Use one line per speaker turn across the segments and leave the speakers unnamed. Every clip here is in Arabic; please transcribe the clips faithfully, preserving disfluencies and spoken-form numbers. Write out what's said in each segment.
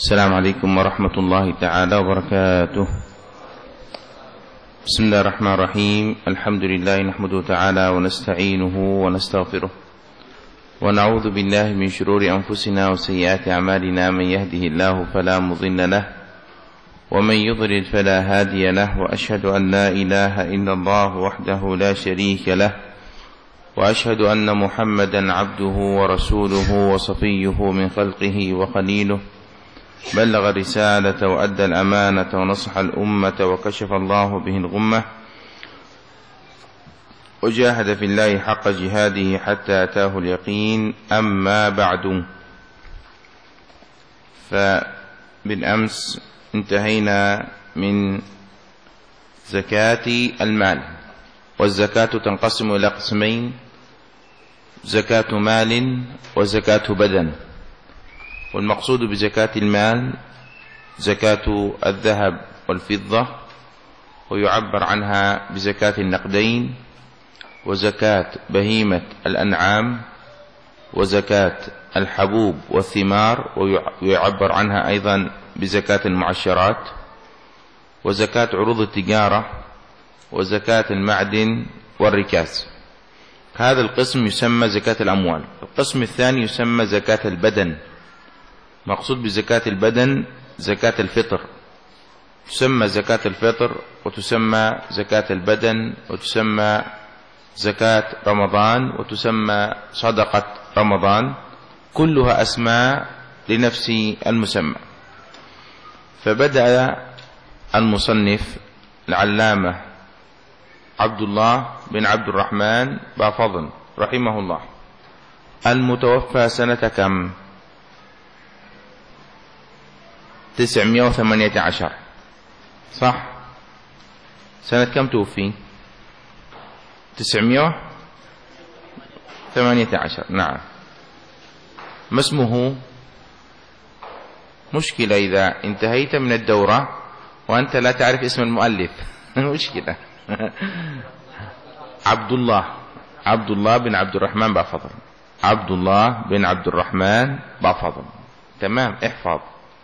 السلام عليكم ورحمة الله تعالى وبركاته. بسم الله الرحمن الرحيم. الحمد لله نحمده تعالى ونستعينه ونستغفره ونعوذ بالله من شرور أنفسنا وسيئات أعمالنا. من يهده الله فلا مضل له ومن يضلل فلا هادي له، وأشهد أن لا إله إلا الله وحده لا شريك له، وأشهد أن محمدا عبده ورسوله وصفيه من خلقه وخليله، بلغ الرسالة وأدى الأمانة ونصح الأمة وكشف الله به الغمة، وجاهد في الله حق جهاده حتى أتاه اليقين. أما بعد، فبالأمس انتهينا من زكاة المال، والزكاة تنقسم إلى قسمين: زكاة مال وزكاة بدن. والمقصود بزكاة المال زكاة الذهب والفضة، ويعبر عنها بزكاة النقدين، وزكاة بهيمة الأنعام، وزكاة الحبوب والثمار، ويعبر عنها أيضا بزكاة المعشرات، وزكاة عروض التجارة، وزكاة المعدن والركاز. هذا القسم يسمى زكاة الأموال. القسم الثاني يسمى زكاة البدن. مقصود بزكاة البدن زكاة الفطر، تسمى زكاة الفطر وتسمى زكاة البدن وتسمى زكاة رمضان وتسمى صدقة رمضان، كلها أسماء لنفس المسمى. فبدأ المصنف العلامة عبد الله بن عبد الرحمن بافضل رحمه الله، المتوفى سنة كم؟ تسعمائة وثمانية عشر، صح؟ سنة كم توفي؟ تسعمائة وثمانية عشر، نعم. ما اسمه؟ مشكلة إذا انتهيت من الدورة وأنت لا تعرف اسم المؤلف مشكلة. عبد الله عبد الله بن عبد الرحمن بافضل عبد الله بن عبد الرحمن بافضل، تمام، احفظ.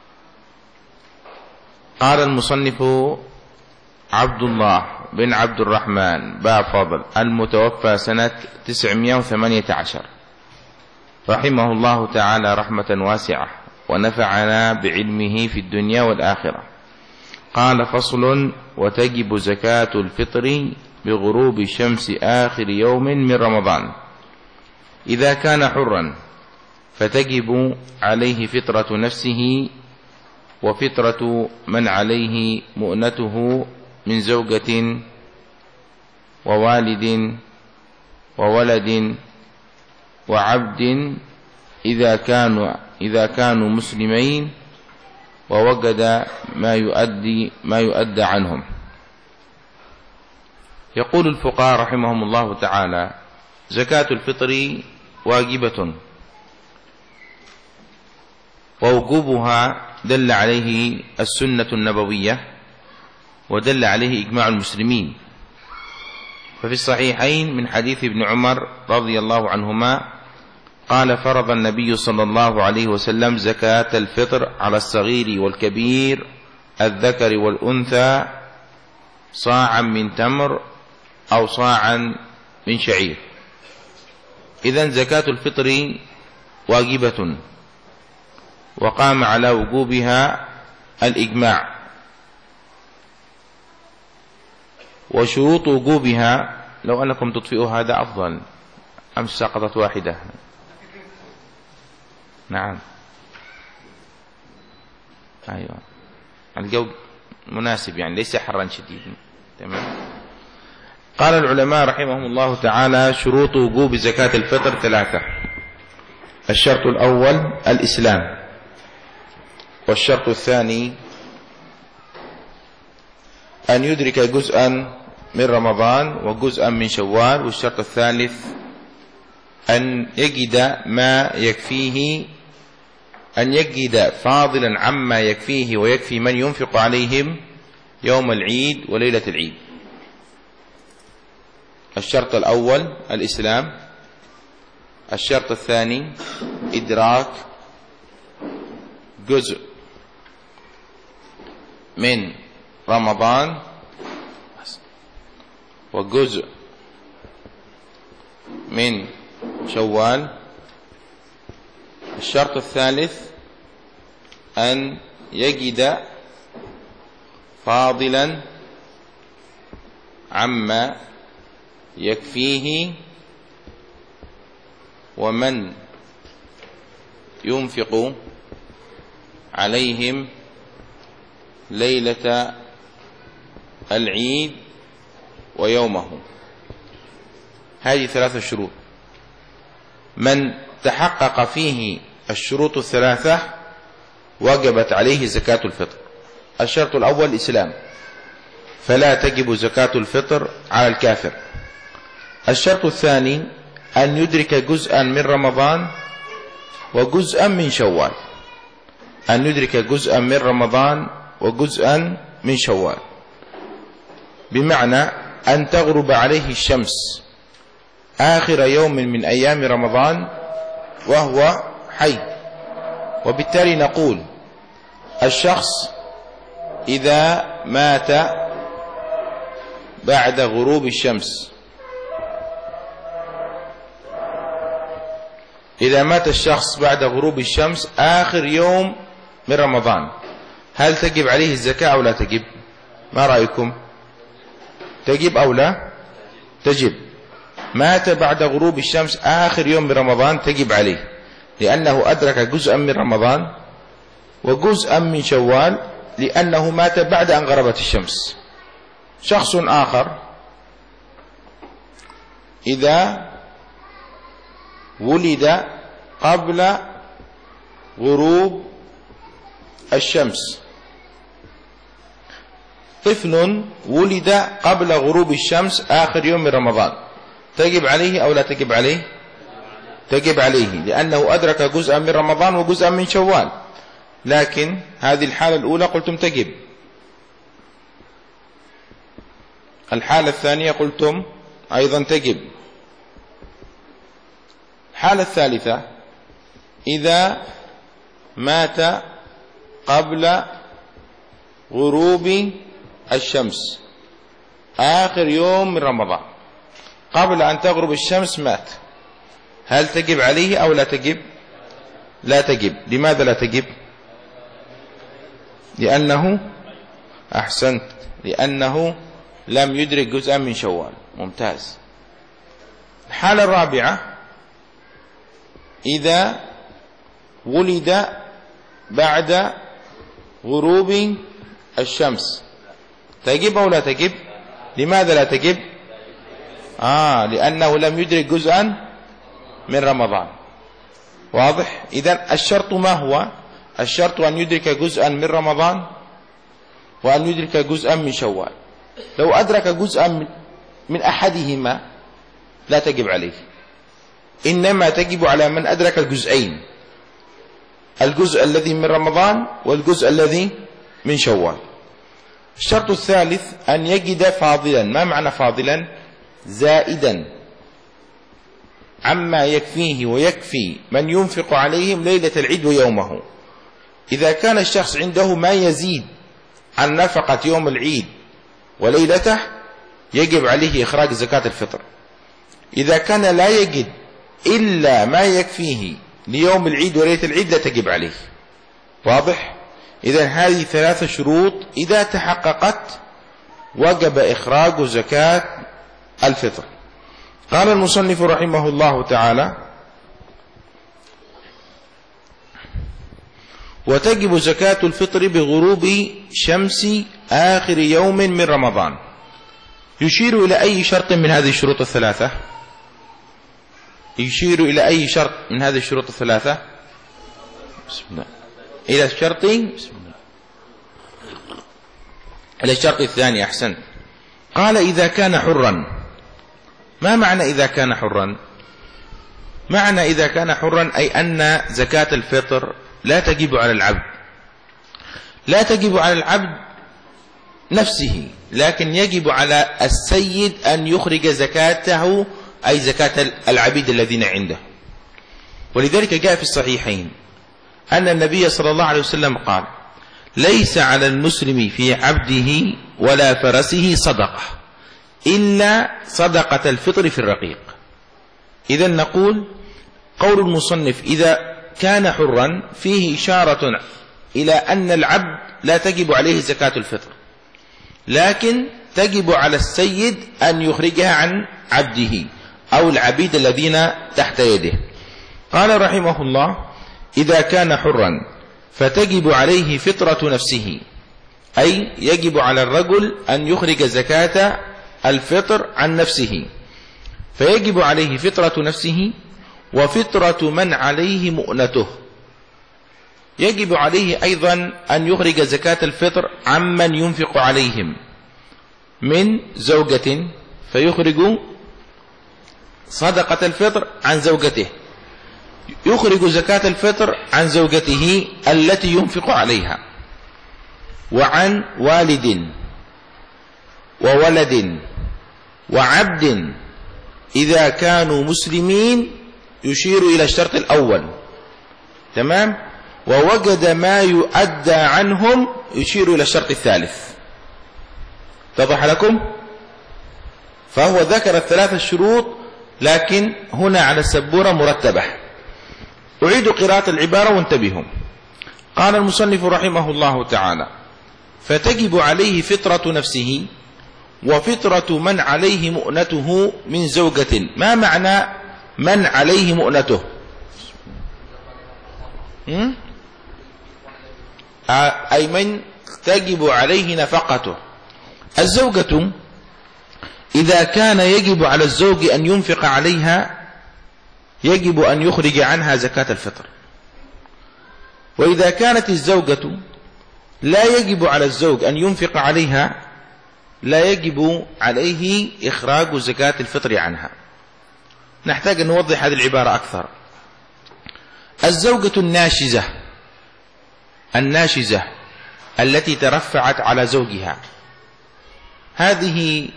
قال المصنف: عبد الله بن عبد الرحمن بافضل المتوفى سنة تسعمائة وثمانية عشر، رحمه الله تعالى رحمة واسعة، ونفعنا بعلمه في الدنيا والآخرة. قال: فصل: وتجب زكاة الفطر بغروب شمس آخر يوم من رمضان. إذا كان حرا فتجب عليه فطرة نفسه وفطرة من عليه مؤنته من زوجة ووالد وولد وعبد، إذا كانوا إذا كانوا مسلمين، ووجد ما يؤدي ما يؤدى عنهم. يقول الفقهاء رحمهم الله تعالى: زكاة الفطر واجبة، ووجوبها دل عليه السنة النبوية، ودل عليه إجماع المسلمين. ففي الصحيحين من حديث ابن عمر رضي الله عنهما قال: فرض النبي صلى الله عليه وسلم زكاة الفطر على الصغير والكبير الذكر والأنثى صاعا من تمر أو صاعا من شعير. إذن زكاة الفطر واجبة، وقام على وجوبها الإجماع. وشروط وجوبها، لو أنكم تطفئوا هذا أفضل، أمس سقطت واحدة. نعم، أيوة، الجو مناسب، يعني ليس حرا شديد، تمام. قال العلماء رحمهم الله تعالى: شروط وجوب زكاة الفطر ثلاثة. الشرط الأول الإسلام، والشرط الثاني أن يدرك جزءا من رمضان وجزءا من شوال، والشرط الثالث أن يجد ما يكفيه أن يجد فاضلا عما يكفيه ويكفي من ينفق عليهم يوم العيد وليلة العيد. الشرط الأول الإسلام، الشرط الثاني إدراك جزء من رمضان وجزء من شوال. الشرط الثالث أن يجد فاضلا عما يكفيه ومن ينفق عليهم ليلة العيد ويومه. هذه ثلاثة شروط، من تحقق فيه الشروط الثلاثة وجبت عليه زكاة الفطر. الشرط الأول الإسلام، فلا تجب زكاة الفطر على الكافر. الشرط الثاني أن يدرك جزءا من رمضان وجزءا من شوال، أن يدرك جزءا من رمضان وجزءا من شوال، بمعنى أن تغرب عليه الشمس آخر يوم من أيام رمضان وهو حي. وبالتالي نقول الشخص إذا مات بعد غروب الشمس إذا مات الشخص بعد غروب الشمس آخر يوم من رمضان، هل تجب عليه الزكاة أو لا تجب؟ ما رأيكم؟ تجب أو لا؟ تجب. مات بعد غروب الشمس آخر يوم من رمضان تجب عليه، لأنه أدرك جزءا من رمضان وجزءا من شوال، لأنه مات بعد أن غربت الشمس. شخص آخر إذا ولد قبل غروب الشمس، طفل ولد قبل غروب الشمس آخر يوم من رمضان، تجب عليه أو لا تجب عليه؟ تجب عليه، لأنه أدرك جزءا من رمضان وجزءا من شوال. لكن هذه الحالة الأولى قلتم تجب، الحالة الثانية قلتم أيضا تجب. الحالة الثالثة إذا مات قبل غروب الشمس آخر يوم من رمضان، قبل أن تغرب الشمس مات، هل تجب عليه أو لا تجب؟ لا تجب. لماذا لا تجب؟ لأنه أحسنت لأنه لم يدرك جزءا من شوال. ممتاز. الحالة الرابعة إذا ولد بعد غروب الشمس، تجب أو لا تجب؟ لماذا لا تجب؟ آه لأنه لم يدرك جزءا من رمضان. واضح؟ إذن الشرط ما هو؟ الشرط أن يدرك جزءا من رمضان وأن يدرك جزءا من شوال. لو أدرك جزءا من أحدهما لا تجب عليه، إنما تجب على من أدرك الجزئين، الجزء الذي من رمضان والجزء الذي من شوال. الشرط الثالث أن يجد فاضلا. ما معنى فاضلا؟ زائدا عما يكفيه ويكفي من ينفق عليهم ليلة العيد ويومه. إذا كان الشخص عنده ما يزيد عن نفقة يوم العيد وليلته يجب عليه إخراج زكاة الفطر. إذا كان لا يجد إلا ما يكفيه ليوم العيد وليلة العيد لا تجب عليه. واضح؟ إذن هذه ثلاثة شروط إذا تحققت وجب إخراج زكاة الفطر. قال المصنف رحمه الله تعالى: وتجب زكاة الفطر بغروب شمس آخر يوم من رمضان. يشير إلى أي شرط من هذه الشروط الثلاثة؟ يشير إلى أي شرط من هذه الشروط الثلاثة؟ بسم الله. إلى الشرط بسم الله. إلى الشرط الثاني. أحسن. قال: إذا كان حرا. ما معنى إذا كان حرا؟ معنى إذا كان حرا أي أن زكاة الفطر لا تجب على العبد، لا تجب على العبد نفسه، لكن يجب على السيد أن يخرج زكاته، أي زكاة العبيد الذين عنده. ولذلك جاء في الصحيحين أن النبي صلى الله عليه وسلم قال: ليس على المسلم في عبده ولا فرسه صدقة إلا صدقة الفطر في الرقيق. إذا نقول قول المصنف إذا كان حرا فيه إشارة إلى أن العبد لا تجب عليه زكاة الفطر، لكن تجب على السيد أن يخرجها عن عبده أو العبيد الذين تحت يده. قال رحمه الله إذا كان حرا فتجب عليه فطرة نفسه، أي يجب على الرجل أن يخرج زكاة الفطر عن نفسه، فيجب عليه فطرة نفسه وفطرة من عليه مؤنته. يجب عليه أيضا أن يخرج زكاة الفطر عمن ينفق عليهم من زوجة، فيخرج صدقة الفطر عن زوجته، يخرج زكاة الفطر عن زوجته التي ينفق عليها، وعن والد وولد وعبد إذا كانوا مسلمين، يشير إلى الشرط الأول، تمام، ووجد ما يؤدى عنهم يشير إلى الشرط الثالث. اتضح لكم؟ فهو ذكر الثلاث الشروط، لكن هنا على السبورة مرتبة. أعيد قراءة العبارة وانتبهوا. قال المصنف رحمه الله تعالى فتجب عليه فطرة نفسه وفطرة من عليه مؤنته من زوجة. ما معنى من عليه مؤنته؟ أي من تجب عليه نفقته. الزوجة إذا كان يجب على الزوج أن ينفق عليها يجب أن يخرج عنها زكاة الفطر، وإذا كانت الزوجة لا يجب على الزوج أن ينفق عليها لا يجب عليه إخراج زكاة الفطر عنها. نحتاج أن نوضح هذه العبارة أكثر. الزوجة الناشزة الناشزة التي ترفعت على زوجها، هذه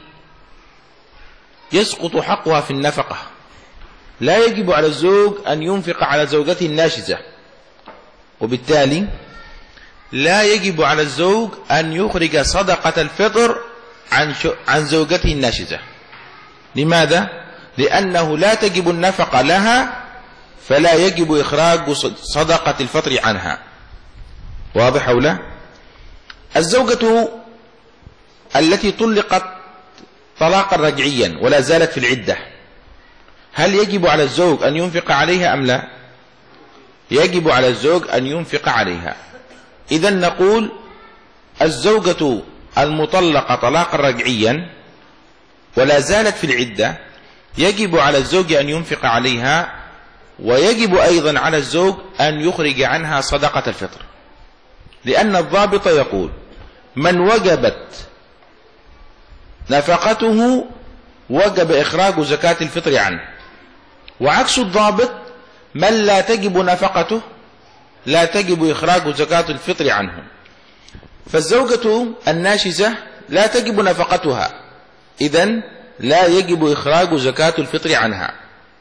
يسقط حقها في النفقة، لا يجب على الزوج أن ينفق على زوجته الناشزة، وبالتالي لا يجب على الزوج أن يخرج صدقة الفطر عن عن زوجته الناشزة. لماذا؟ لأنه لا تجب النفقة لها، فلا يجب إخراج صدقة الفطر عنها. واضح أو لا؟ الزوجة التي طلقت طلاقا رجعيا ولا زالت في العدة، هل يجب على الزوج أن ينفق عليها أم لا؟ يجب على الزوج أن ينفق عليها. إذن نقول الزوجة المطلقة طلاقا رجعيا ولا زالت في العدة يجب على الزوج أن ينفق عليها، ويجب أيضا على الزوج أن يخرج عنها صدقة الفطر، لأن الضابط يقول من وجبت نفقته وجب إخراج زكاة الفطر عنه، وعكس الضابط من لا تجب نفقته لا تجب إخراج زكاة الفطر عنه. فالزوجة الناشزة لا تجب نفقتها، إذن لا يجب إخراج زكاة الفطر عنها.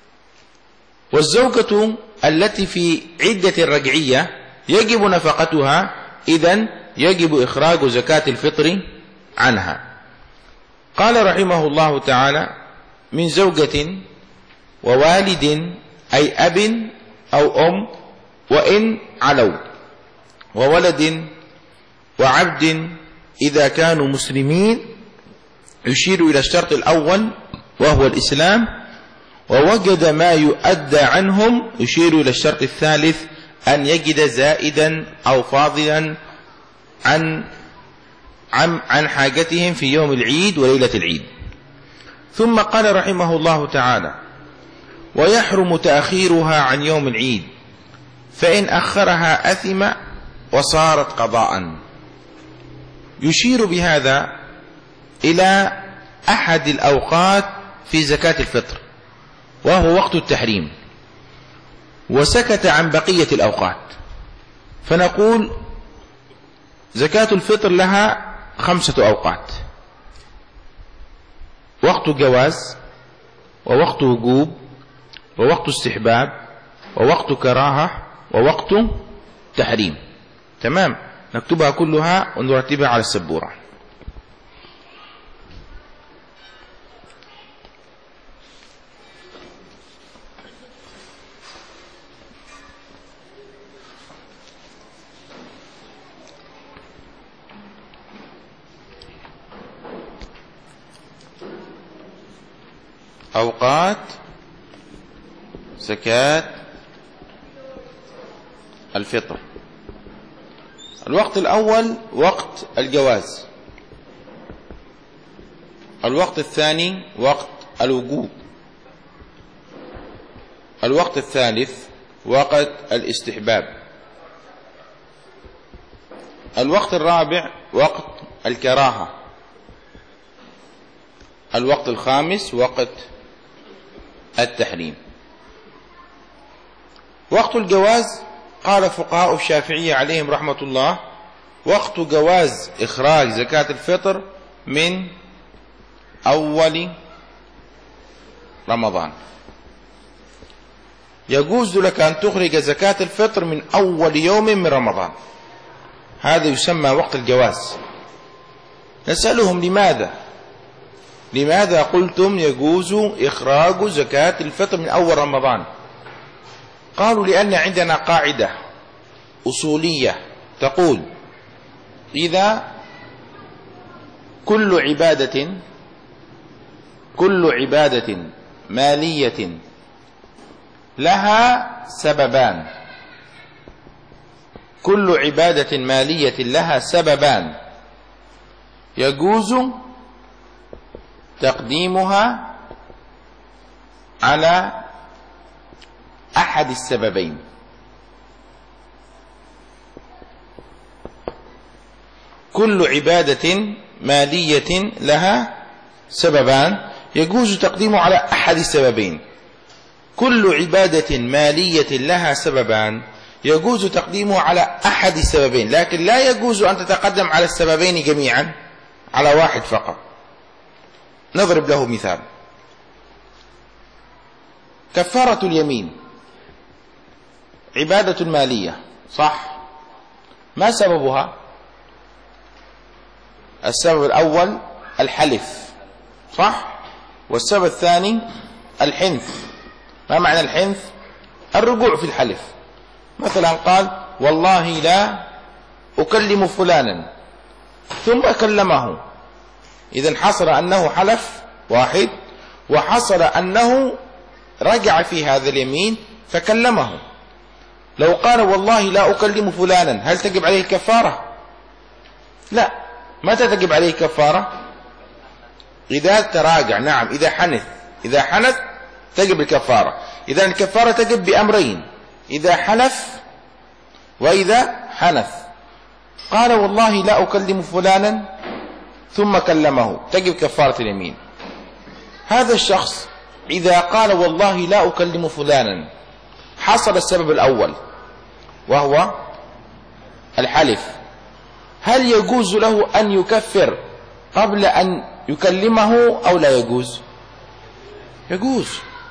والزوجة التي في عدة رجعية يجب نفقتها، إذن يجب إخراج زكاة الفطر عنها. قال رحمه الله تعالى من زوجة ووالد أي أب أو أم وإن علوا، وولد وعبد إذا كانوا مسلمين، يشير إلى الشرط الأول وهو الإسلام، ووجد ما يؤدى عنهم يشير إلى الشرط الثالث أن يجد زائدا أو فاضلا عن عن عن حاجتهم في يوم العيد وليلة العيد. ثم قال رحمه الله تعالى ويحرم تأخيرها عن يوم العيد، فإن أخرها أثم وصارت قضاء. يشير بهذا إلى أحد الأوقات في زكاة الفطر وهو وقت التحريم، وسكت عن بقية الأوقات. فنقول زكاة الفطر لها خمسة أوقات: وقت جواز، ووقت وجوب، ووقت استحباب، ووقت كراهة، ووقت تحريم. تمام؟ نكتبها كلها ونرتبها على السبورة. أوقات زكاة الفطر. الوقت الأول وقت الجواز، الوقت الثاني وقت الوجوب، الوقت الثالث وقت الاستحباب، الوقت الرابع وقت الكراهة، الوقت الخامس وقت التحريم. وقت الجواز قال فقهاء الشافعية عليهم رحمة الله: وقت جواز إخراج زكاة الفطر من أول رمضان. يجوز لك أن تخرج زكاة الفطر من أول يوم من رمضان، هذا يسمى وقت الجواز. نسألهم: لماذا لماذا قلتم يجوز إخراج زكاة الفطر من أول رمضان؟ قالوا: لأن عندنا قاعدة أصولية تقول: إذا كل عبادة كل عبادة مالية لها سببان كل عبادة مالية لها سببان يجوز تقديمها على أحد السببين. كل عبادة مالية لها سببان يجوز تقديمه على أحد السببين. كل عبادة مالية لها سببان يجوز تقديمه على أحد السببين، لكن لا يجوز أن تتقدم على السببين جميعا، على واحد فقط. نضرب له مثال: كفارة اليمين عبادة مالية، صح؟ ما سببها؟ السبب الأول الحلف، صح؟ والسبب الثاني الحنث. ما معنى الحنث؟ الرجوع في الحلف. مثلا قال: والله لا أكلم فلانا، ثم كلمه، إذن حصل أنه حلف واحد، وحصل أنه رجع في هذا اليمين فكلمه. لو قال: والله لا أكلم فلانا، هل تجب عليه الكفارة؟ لا. متى تجب عليه الكفارة؟ إذا تراجع. نعم، إذا حنث إذا حنث تجب الكفارة. إذا الكفارة تجب بأمرين: إذا حلف وإذا حنث. قال: والله لا أكلم فلانا، ثم كلمه، تجب كفارة اليمين. هذا الشخص إذا قال: والله لا أكلم فلانا، حصل السبب الأول وهو الحلف. هل يجوز له أن يكفر قبل أن يكلمه أو لا يجوز؟ يجوز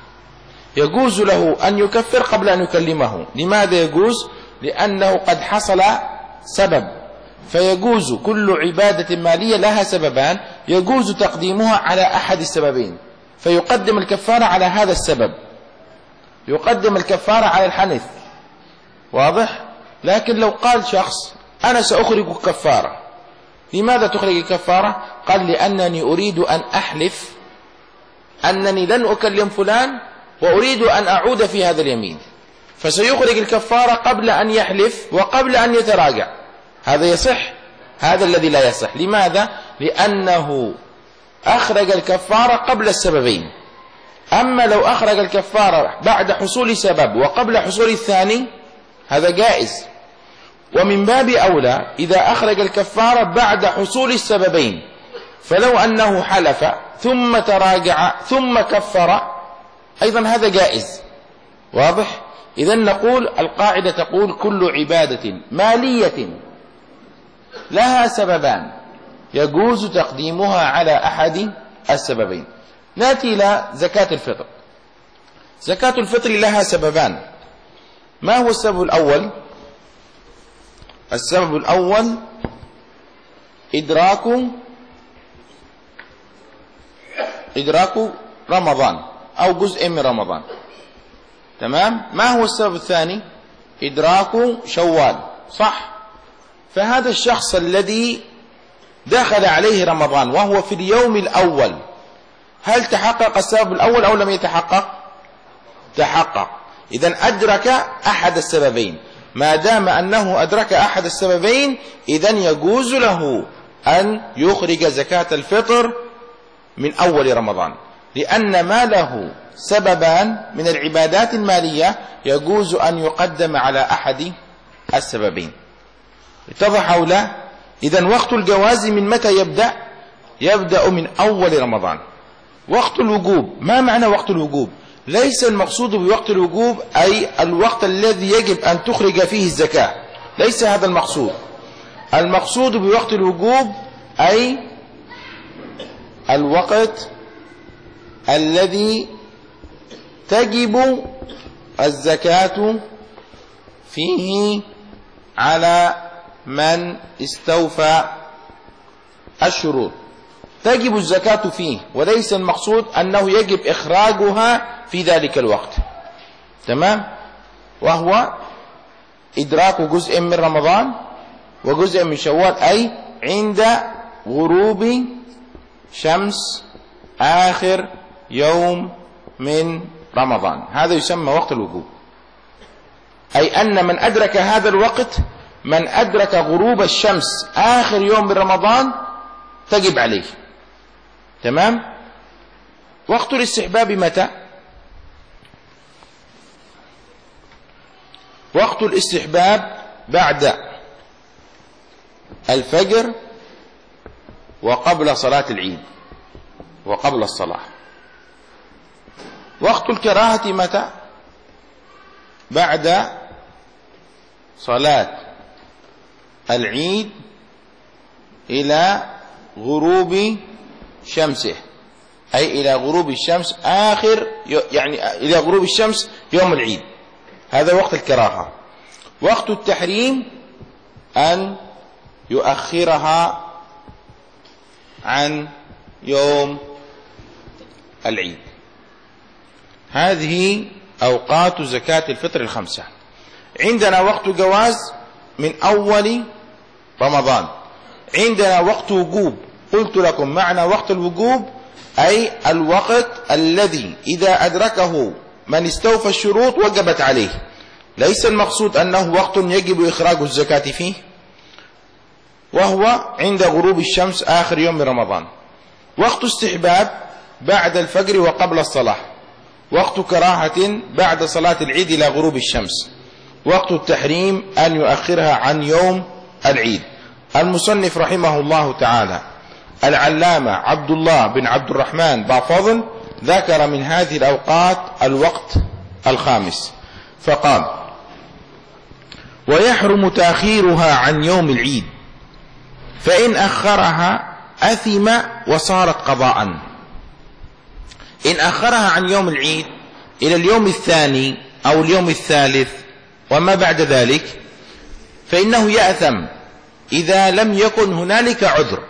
يجوز له أن يكفر قبل أن يكلمه. لماذا يجوز؟ لأنه قد حصل سبب، فيجوز كل عبادة مالية لها سببان يجوز تقديمها على أحد السببين، فيقدم الكفارة على هذا السبب، يقدم الكفارة على الحنث. واضح؟ لكن لو قال شخص: أنا سأخرج كفارة، لماذا تخرج الكفارة؟ قال: لأنني أريد أن أحلف أنني لن أكلم فلان وأريد أن أعود في هذا اليمين، فسيخرج الكفارة قبل أن يحلف وقبل أن يتراجع. هذا يصح؟ هذا الذي لا يصح. لماذا؟ لأنه أخرج الكفارة قبل السببين. أما لو أخرج الكفارة بعد حصول سبب وقبل حصول الثاني هذا جائز. ومن باب أولى إذا أخرج الكفارة بعد حصول السببين، فلو أنه حلف ثم تراجع ثم كفر أيضا هذا جائز. واضح؟ إذن نقول القاعدة تقول: كل عبادة مالية لها سببان يجوز تقديمها على أحد السببين. نأتي إلى زكاة الفطر. زكاة الفطر لها سببان. ما هو السبب الأول؟
السبب الأول إدراك إدراك رمضان أو جزء من رمضان. تمام. ما هو السبب الثاني؟ إدراك شوال. صح. فهذا الشخص الذي دخل عليه رمضان وهو في اليوم الأول، هل تحقق السبب الأول أو لم يتحقق؟ تحقق. إذن أدرك أحد السببين. ما دام أنه أدرك أحد السببين إذن يجوز له أن يخرج زكاة الفطر من أول رمضان، لأن ما له سببان من العبادات المالية يجوز أن يقدم على أحد السببين. اتضح أو لا؟ إذن وقت الجواز من متى يبدأ؟ يبدأ من أول رمضان. وقت الوجوب، ما معنى وقت الوجوب؟ ليس المقصود بوقت الوجوب أي الوقت الذي يجب أن تخرج فيه الزكاة، ليس هذا المقصود. المقصود بوقت الوجوب أي الوقت الذي تجب الزكاة فيه على من استوفى الشروط. تجب الزكاة فيه، وليس المقصود أنه يجب إخراجها في ذلك الوقت. تمام. وهو إدراك جزء من رمضان وجزء من شوال، أي عند غروب شمس آخر يوم من رمضان، هذا يسمى وقت الوجوب. أي أن من أدرك هذا الوقت، من أدرك غروب الشمس آخر يوم من رمضان تجب عليه. تمام. وقت الاستحباب متى؟ وقت الاستحباب بعد الفجر وقبل صلاة العيد وقبل الصلاة. وقت الكراهة متى؟ بعد صلاة العيد إلى غروب شمسه، أي إلى غروب الشمس آخر يعني إلى غروب الشمس يوم العيد، هذا وقت الكراهة. وقت التحريم أن يؤخرها عن يوم العيد. هذه أوقات زكاة الفطر الخمسة. عندنا وقت جواز من أول رمضان، عندنا وقت وجوب. قلت لكم معنى وقت الوجوب أي الوقت الذي إذا أدركه من استوفى الشروط وجبت عليه، ليس المقصود أنه وقت يجب إخراج الزكاة فيه، وهو عند غروب الشمس آخر يوم من رمضان. وقت استحباب بعد الفجر وقبل الصلاة. وقت كراهة بعد صلاة العيد إلى غروب الشمس. وقت التحريم أن يؤخرها عن يوم العيد. المصنف رحمه الله تعالى العلامة عبد الله بن عبد الرحمن بعفضل ذكر من هذه الأوقات الوقت الخامس فقال: ويحرم تأخيرها عن يوم العيد، فإن أخرها أثم وصارت قضاء. إن أخرها عن يوم العيد إلى اليوم الثاني أو اليوم الثالث وما بعد ذلك فإنه يأثم إذا لم يكن هنالك عذر،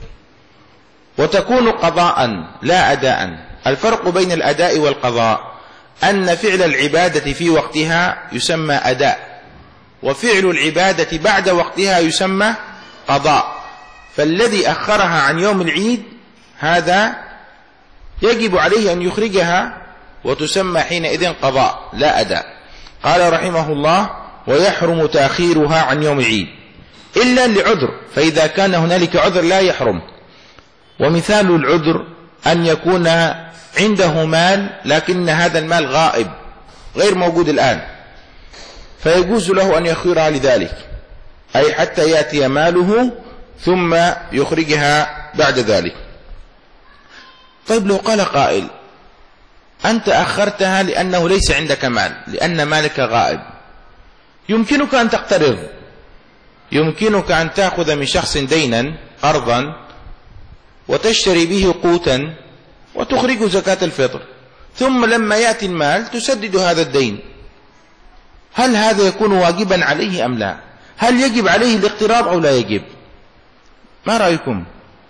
وتكون قضاء لا أداء. الفرق بين الأداء والقضاء أن فعل العبادة في وقتها يسمى أداء، وفعل العبادة بعد وقتها يسمى قضاء. فالذي أخرها عن يوم العيد هذا يجب عليه أن يخرجها وتسمى حينئذ قضاء لا أداء. قال رحمه الله: ويحرم تأخيرها عن يوم العيد إلا لعذر، فإذا كان هنالك عذر لا يحرم. ومثال العذر أن يكون عنده مال لكن هذا المال غائب غير موجود الآن، فيجوز له أن يخيرها لذلك، أي حتى يأتي ماله ثم يخرجها بعد ذلك. طيب لو قال قائل: أنت أخرتها لأنه ليس عندك مال، لأن مالك غائب، يمكنك أن تقترض، يمكنك أن تأخذ من شخص دينا قرضا وتشتري به قوتا وتخرج زكاة الفطر، ثم لما يأتي المال تسدد هذا الدين. هل هذا يكون واجبا عليه أم لا؟ هل يجب عليه الاقتراض أو لا يجب؟ ما رأيكم؟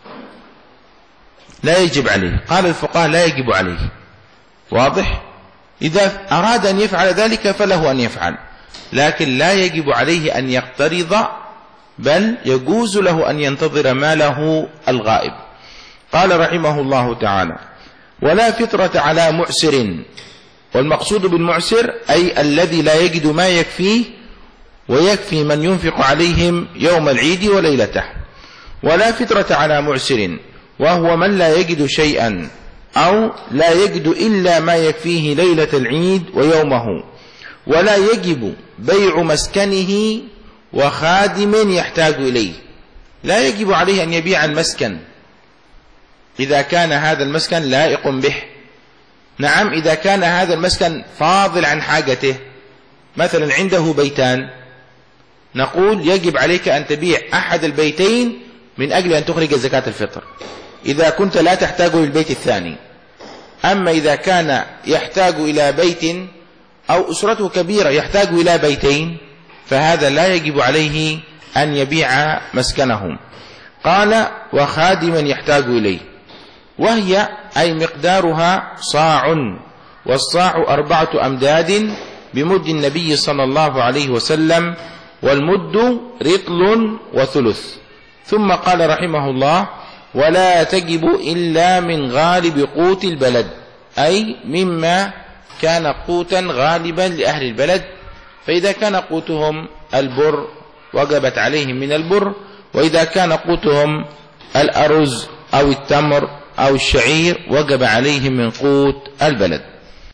لا يجب عليه. قال الفقهاء لا يجب عليه. واضح؟ إذا أراد أن يفعل ذلك فله أن يفعل، لكن لا يجب عليه أن يقترض، بل يجوز له أن ينتظر ماله الغائب. قال رحمه الله تعالى: ولا فطرة على معسر. والمقصود بالمعسر أي الذي لا يجد ما يكفيه ويكفي من ينفق عليهم يوم العيد وليلته. ولا فطرة على معسر، وهو من لا يجد شيئا أو لا يجد إلا ما يكفيه ليلة العيد ويومه. ولا يجب بيع مسكنه وخادم يحتاج إليه. لا يجب عليه أن يبيع المسكن إذا كان هذا المسكن لائق به. نعم، إذا كان هذا المسكن فاضل عن حاجته، مثلا عنده بيتان، نقول يجب عليك أن تبيع أحد البيتين من أجل أن تخرج زكاة الفطر إذا كنت لا تحتاج للبيت الثاني. أما إذا كان يحتاج إلى بيت أو أسرته كبيرة يحتاج إلى بيتين، فهذا لا يجب عليه أن يبيع مسكنهم. قال: وخادما يحتاج إليه، وهي أي مقدارها صاع، والصاع أربعة أمداد بمد النبي صلى الله عليه وسلم، والمد رطل وثلث. ثم قال رحمه الله: ولا تجب إلا من غالب قوت البلد، أي مما كان قوتا غالبا لأهل البلد. فإذا كان قوتهم البر وجبت عليهم من البر، وإذا كان قوتهم الأرز أو التمر أو الشعير وجب عليهم من قوت البلد.